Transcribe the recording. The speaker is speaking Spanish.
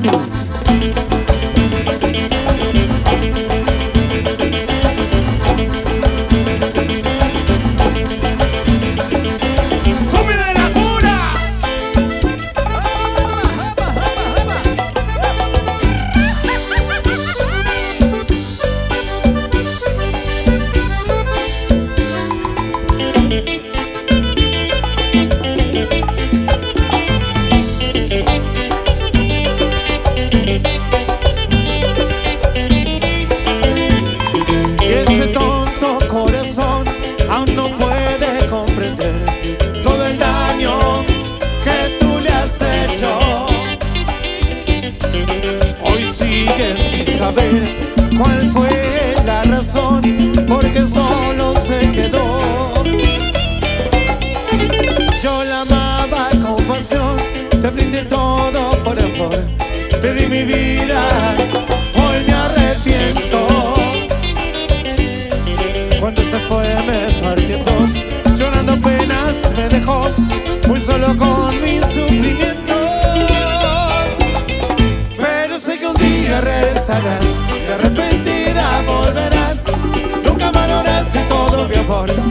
Aún no puede comprender todo el daño que tú le has hecho. Hoy sigues sin saber cuál fue la razón, porque solo se quedó. Yo la amaba con pasión, te brindé todo por amor, te di mi vida, hoy me arrepiento. Cuando se fue me partí en dos, llorando apenas me dejó, muy solo con mis sufrimientos. Pero sé que un día regresarás, y arrepentida volverás. Nunca valoraste todo mi amor,